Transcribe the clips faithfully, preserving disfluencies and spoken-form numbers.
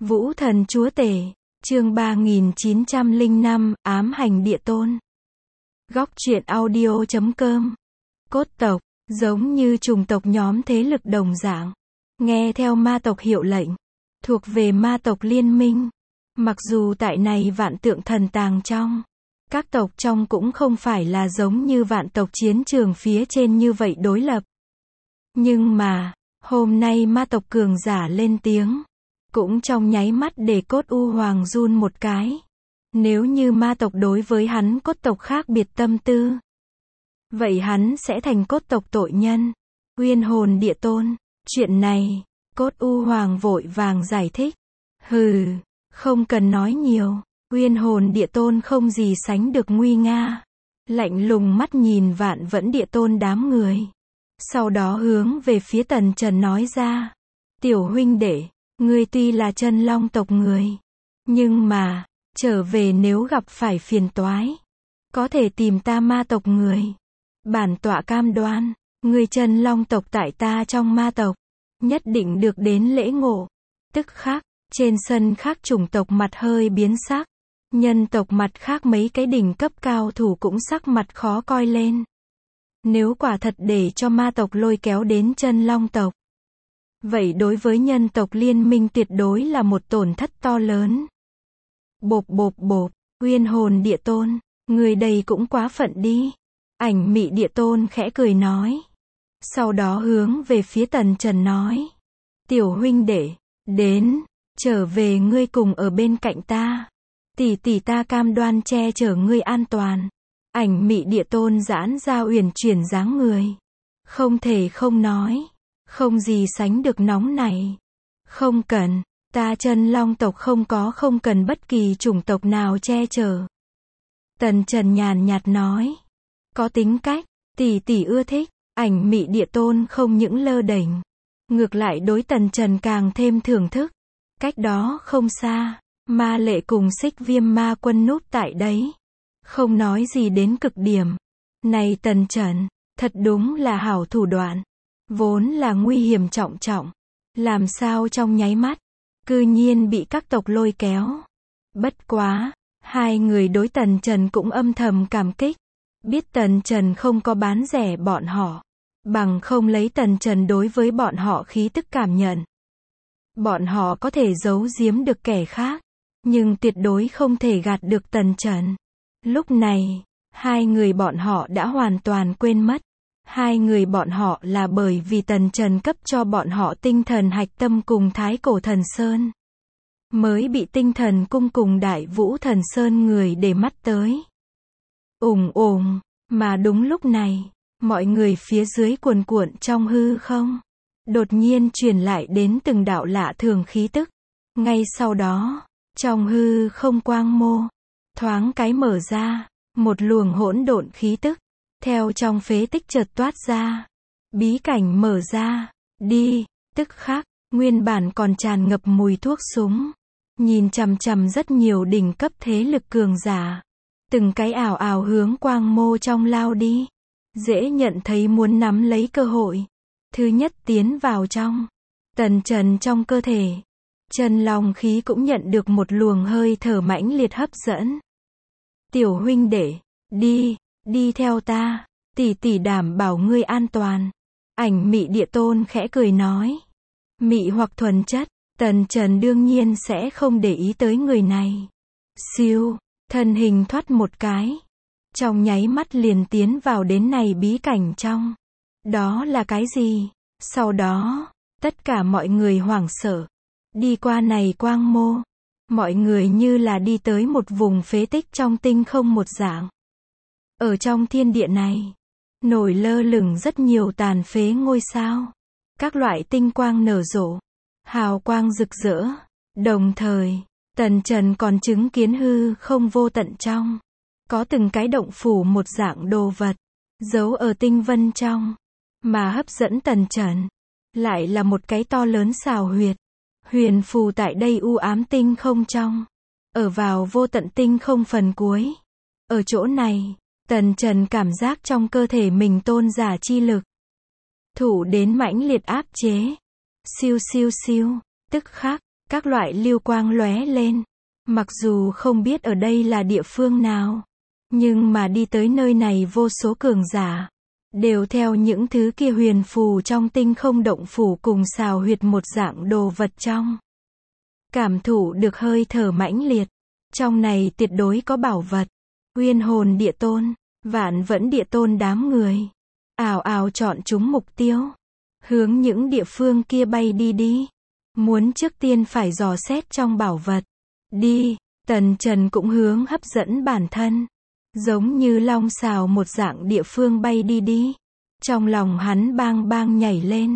Vũ thần chúa tể, chương ba nghìn chín trăm lẻ năm, ám hành địa tôn. Góc truyện audio chấm com. Cốt tộc, giống như chủng tộc nhóm thế lực đồng dạng, nghe theo ma tộc hiệu lệnh, thuộc về ma tộc liên minh. Mặc dù tại này vạn tượng thần tàng trong, các tộc trong cũng không phải là giống như vạn tộc chiến trường phía trên như vậy đối lập. Nhưng mà, hôm nay ma tộc cường giả lên tiếng, cũng trong nháy mắt để cốt u hoàng run một cái. Nếu như ma tộc đối với hắn cốt tộc khác biệt tâm tư, vậy hắn sẽ thành cốt tộc tội nhân. Uyên hồn địa tôn, chuyện này, cốt u hoàng vội vàng giải thích. Hừ, không cần nói nhiều, uyên hồn địa tôn không gì sánh được nguy nga. Lạnh lùng mắt nhìn vạn vẫn địa tôn đám người. Sau đó hướng về phía Tần Trần nói ra. Tiểu huynh đệ, ngươi tuy là chân long tộc người, nhưng mà, trở về nếu gặp phải phiền toái, có thể tìm ta ma tộc người. Bản tọa cam đoan, ngươi chân long tộc tại ta trong ma tộc, nhất định được đến lễ ngộ. Tức khắc, trên sân khác chủng tộc mặt hơi biến sắc. Nhân tộc mặt khác mấy cái đỉnh cấp cao thủ cũng sắc mặt khó coi lên. Nếu quả thật để cho ma tộc lôi kéo đến chân long tộc, vậy đối với nhân tộc liên minh tuyệt đối là một tổn thất to lớn. Bộp bộp bộp, uyên hồn địa tôn, người đây cũng quá phận đi. Ảnh mị địa tôn khẽ cười nói. Sau đó hướng về phía Tần Trần nói. Tiểu huynh đệ, đến, trở về ngươi cùng ở bên cạnh ta. Tỷ tỷ ta cam đoan che chở ngươi an toàn. Ảnh mị địa tôn giãn ra uyển chuyển dáng người. Không thể không nói. Không gì sánh được nóng này. Không cần, ta chân long tộc không có không cần bất kỳ chủng tộc nào che chở. Tần Trần nhàn nhạt nói. Có tính cách, tỷ tỷ ưa thích. Ảnh mị địa tôn không những lơ đễnh, ngược lại đối Tần Trần càng thêm thưởng thức. Cách đó không xa, Ma Lệ cùng Xích Viêm ma quân núp tại đấy, không nói gì đến cực điểm. Này Tần Trần, thật đúng là hảo thủ đoạn, vốn là nguy hiểm trọng trọng, làm sao trong nháy mắt, cư nhiên bị các tộc lôi kéo. Bất quá, hai người đối Tần Trần cũng âm thầm cảm kích, biết Tần Trần không có bán rẻ bọn họ, bằng không lấy Tần Trần đối với bọn họ khí tức cảm nhận. Bọn họ có thể giấu giếm được kẻ khác, nhưng tuyệt đối không thể gạt được Tần Trần. Lúc này, hai người bọn họ đã hoàn toàn quên mất. Hai người bọn họ là bởi vì Tần Trần cấp cho bọn họ tinh thần hạch tâm cùng Thái Cổ Thần Sơn, mới bị tinh thần cung cùng Đại Vũ Thần Sơn người để mắt tới. Ùng ùng, mà đúng lúc này, mọi người phía dưới cuồn cuộn trong hư không, đột nhiên truyền lại đến từng đạo lạ thường khí tức. Ngay sau đó, trong hư không quang mô, thoáng cái mở ra, một luồng hỗn độn khí tức, theo trong phế tích chợt toát ra. Bí cảnh mở ra, đi, tức khắc, nguyên bản còn tràn ngập mùi thuốc súng. Nhìn chằm chằm rất nhiều đỉnh cấp thế lực cường giả. Từng cái ảo ảo hướng quang mô trong lao đi. Dễ nhận thấy muốn nắm lấy cơ hội. Thứ nhất tiến vào trong. Tần Trần trong cơ thể. Chân long khí cũng nhận được một luồng hơi thở mãnh liệt hấp dẫn. Tiểu huynh đệ, đi, đi theo ta, tỷ tỷ đảm bảo ngươi an toàn. Ảnh mị địa tôn khẽ cười nói. Mị hoặc thuần chất, Tần Trần đương nhiên sẽ không để ý tới người này. Siêu, thân hình thoát một cái. Trong nháy mắt liền tiến vào đến này bí cảnh trong. Đó là cái gì? Sau đó, tất cả mọi người hoảng sợ. Đi qua này quang mô. Mọi người như là đi tới một vùng phế tích trong tinh không một dạng. Ở trong thiên địa này, nổi lơ lửng rất nhiều tàn phế ngôi sao. Các loại tinh quang nở rộ, hào quang rực rỡ. Đồng thời, Tần Trần còn chứng kiến hư không vô tận trong. Có từng cái động phủ một dạng đồ vật, giấu ở tinh vân trong. Mà hấp dẫn Tần Trần, lại là một cái to lớn xào huyệt. Huyền phù tại đây u ám tinh không trong. Ở vào vô tận tinh không phần cuối. Ở chỗ này, Tần Trần cảm giác trong cơ thể mình tôn giả chi lực. Thủ đến mãnh liệt áp chế. Siêu siêu siêu, tức khắc, Các loại lưu quang lóe lên. Mặc dù không biết ở đây là địa phương nào, nhưng mà đi tới nơi này vô số cường giả, đều theo những thứ kia huyền phù trong tinh không động phủ cùng xào huyệt một dạng đồ vật trong. Cảm thụ được hơi thở mãnh liệt. Trong này tuyệt đối có bảo vật. Uyên hồn địa tôn, vạn vẫn địa tôn đám người. Ào ào chọn chúng mục tiêu. Hướng những địa phương kia bay đi đi. Muốn trước tiên phải dò xét trong bảo vật. Đi, Tần Trần cũng hướng hấp dẫn bản thân. Giống như long xào một dạng địa phương bay đi đi. Trong lòng hắn bang bang nhảy lên.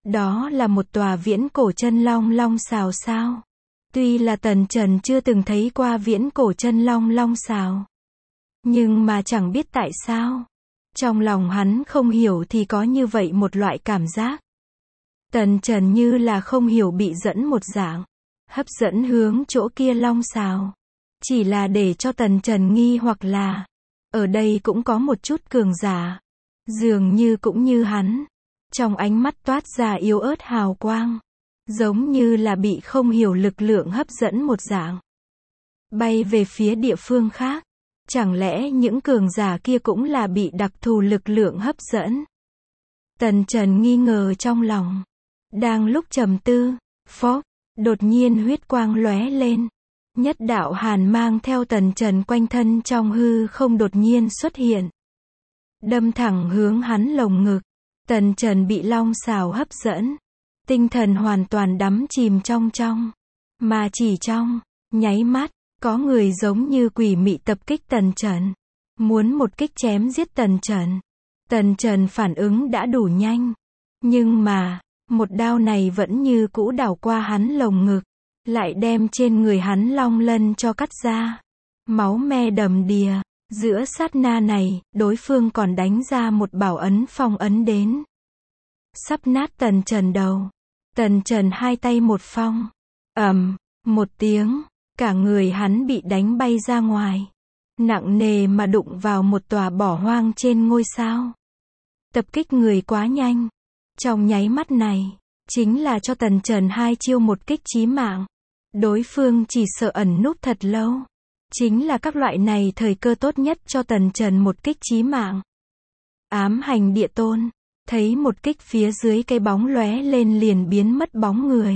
Đó là một tòa viễn cổ chân long long xào sao. Tuy là Tần Trần chưa từng thấy qua viễn cổ chân long long xào. Nhưng mà chẳng biết tại sao. Trong lòng hắn không hiểu thì có như vậy một loại cảm giác. Tần Trần như là không hiểu bị dẫn một dạng. Hấp dẫn hướng chỗ kia long xào. Chỉ là để cho Tần Trần nghi hoặc là. Ở đây cũng có một chút cường giả. Dường như cũng như hắn. Trong ánh mắt toát ra yếu ớt hào quang. Giống như là bị không hiểu lực lượng hấp dẫn một dạng. Bay về phía địa phương khác. Chẳng lẽ những cường giả kia cũng là bị đặc thù lực lượng hấp dẫn? Tần Trần nghi ngờ trong lòng. Đang lúc trầm tư, phốc, đột nhiên huyết quang lóe lên. Nhất đạo hàn mang theo Tần Trần quanh thân trong hư không đột nhiên xuất hiện. Đâm thẳng hướng hắn lồng ngực. Tần Trần bị long xào hấp dẫn. Tinh thần hoàn toàn đắm chìm trong trong. Mà chỉ trong, nháy mắt, có người giống như quỷ mị tập kích Tần Trần. Muốn một kích chém giết Tần Trần. Tần Trần phản ứng đã đủ nhanh. Nhưng mà, một đao này vẫn như cũ đảo qua hắn lồng ngực. Lại đem trên người hắn long lân cho cắt ra. Máu me đầm đìa. Giữa sát na này, đối phương còn đánh ra một bảo ấn phong ấn đến. Sắp nát Tần Trần đầu. Tần Trần hai tay một phong. Ầm, một tiếng. Cả người hắn bị đánh bay ra ngoài. Nặng nề mà đụng vào một tòa bỏ hoang trên ngôi sao. Tập kích người quá nhanh. Trong nháy mắt này, chính là cho Tần Trần hai chiêu một kích chí mạng. Đối phương chỉ sợ ẩn núp thật lâu. Chính là các loại này thời cơ tốt nhất cho Tần Trần một kích chí mạng. Ám hành địa tôn, thấy một kích phía dưới cái bóng lóe lên liền biến mất bóng người.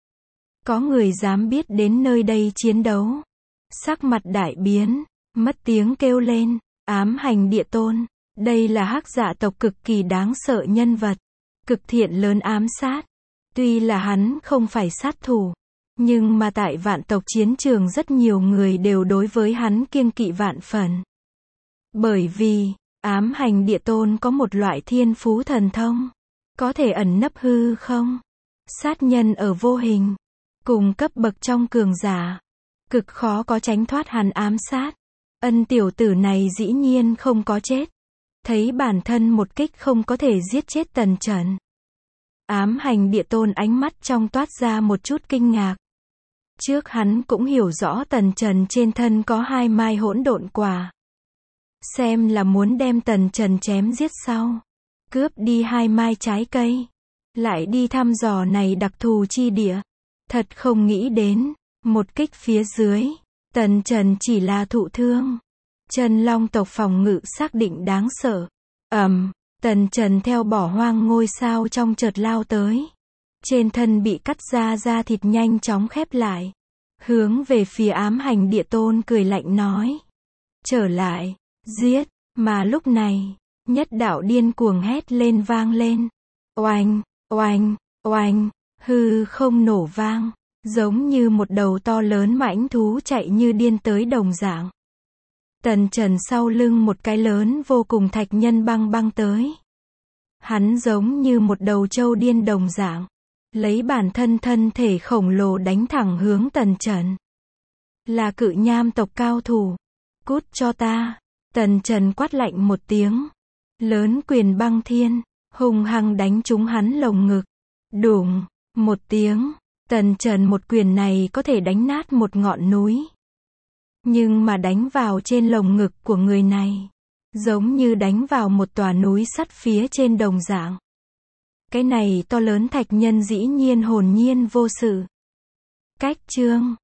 Có người dám biết đến nơi đây chiến đấu. Sắc mặt đại biến, mất tiếng kêu lên, ám hành địa tôn. Đây là hắc dạ tộc cực kỳ đáng sợ nhân vật. Cực thiện lớn ám sát. Tuy là hắn không phải sát thủ. Nhưng mà tại vạn tộc chiến trường rất nhiều người đều đối với hắn kiêng kỵ vạn phần. Bởi vì, ám hành địa tôn có một loại thiên phú thần thông. Có thể ẩn nấp hư không. Sát nhân ở vô hình. Cùng cấp bậc trong cường giả. Cực khó có tránh thoát hắn ám sát. Ân tiểu tử này dĩ nhiên không có chết. Thấy bản thân một kích không có thể giết chết Tần Trần. Ám hành địa tôn ánh mắt trong toát ra một chút kinh ngạc. Trước hắn cũng hiểu rõ Tần Trần trên thân có hai mai hỗn độn quả. Xem là muốn đem Tần Trần chém giết sau. Cướp đi hai mai trái cây. Lại đi thăm dò này đặc thù chi địa. Thật không nghĩ đến, một kích phía dưới. Tần Trần chỉ là thụ thương. Chân long tộc phòng ngự xác định đáng sợ. Ầm, um, Tần Trần theo bỏ hoang ngôi sao trong chợt lao tới. Trên thân bị cắt ra da thịt nhanh chóng khép lại. Hướng về phía ám hành địa tôn cười lạnh nói. Trở lại, giết, mà lúc này, nhất đạo điên cuồng hét lên vang lên. Oanh, oanh, oanh, hư không nổ vang, giống như một đầu to lớn mãnh thú chạy như điên tới đồng dạng. Tần Trần sau lưng một cái lớn vô cùng thạch nhân băng băng tới. Hắn giống như một đầu trâu điên đồng dạng. Lấy bản thân thân thể khổng lồ đánh thẳng hướng Tần Trần. Là cự nham tộc cao thủ. Cút cho ta. Tần Trần quát lạnh một tiếng. Lớn quyền băng thiên. Hùng hăng đánh trúng hắn lồng ngực. Đùng. Một tiếng. Tần Trần một quyền này có thể đánh nát một ngọn núi. Nhưng mà đánh vào trên lồng ngực của người này. Giống như đánh vào một tòa núi sắt phía trên đồng dạng. Cái này to lớn thạch nhân dĩ nhiên hồn nhiên vô sự. Cách chương